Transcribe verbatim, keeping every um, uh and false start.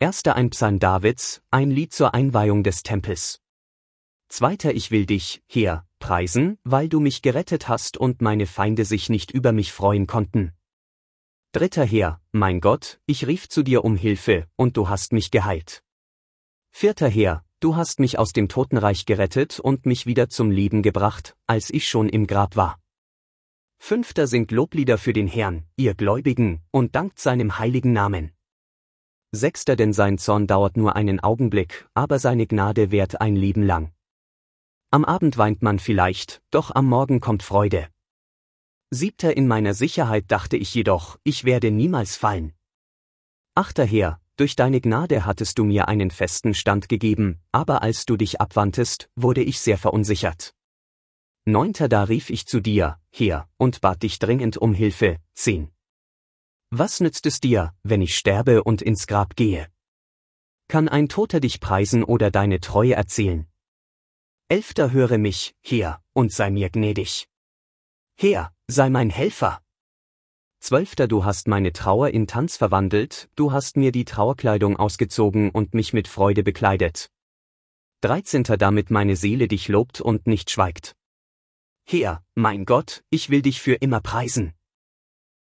Erster ein Psalm Davids, ein Lied zur Einweihung des Tempels. Zweiter Ich will dich, Herr, preisen, weil du mich gerettet hast und meine Feinde sich nicht über mich freuen konnten. Dritter Herr, mein Gott, ich rief zu dir um Hilfe, und du hast mich geheilt. Vierter Herr, du hast mich aus dem Totenreich gerettet und mich wieder zum Leben gebracht, als ich schon im Grab war. Fünfter singt Loblieder für den Herrn, ihr Gläubigen, und dankt seinem heiligen Namen. Sechster denn sein Zorn dauert nur einen Augenblick, aber seine Gnade währt ein Leben lang. Am Abend weint man vielleicht, doch am Morgen kommt Freude. Siebter in meiner Sicherheit dachte ich jedoch, ich werde niemals fallen. Achter Herr, durch deine Gnade hattest du mir einen festen Stand gegeben, aber als du dich abwandtest, wurde ich sehr verunsichert. Neunter da rief ich zu dir, Herr, und bat dich dringend um Hilfe. Zehn. Was nützt es dir, wenn ich sterbe und ins Grab gehe? Kann ein Toter dich preisen oder deine Treue erzählen? Elfter höre mich, Herr, und sei mir gnädig. Herr, sei mein Helfer. Zwölfter du hast meine Trauer in Tanz verwandelt, du hast mir die Trauerkleidung ausgezogen und mich mit Freude bekleidet. Dreizehnter damit meine Seele dich lobt und nicht schweigt. Herr, mein Gott, ich will dich für immer preisen.